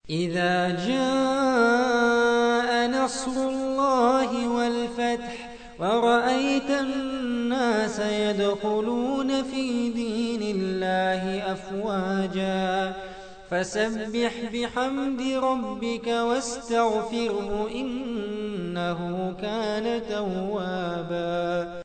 إذا جاء نصر الله والفتح ورأيت الناس يدخلون في دين الله أفواجا فسبح بحمد ربك واستغفره إنه كان توابا.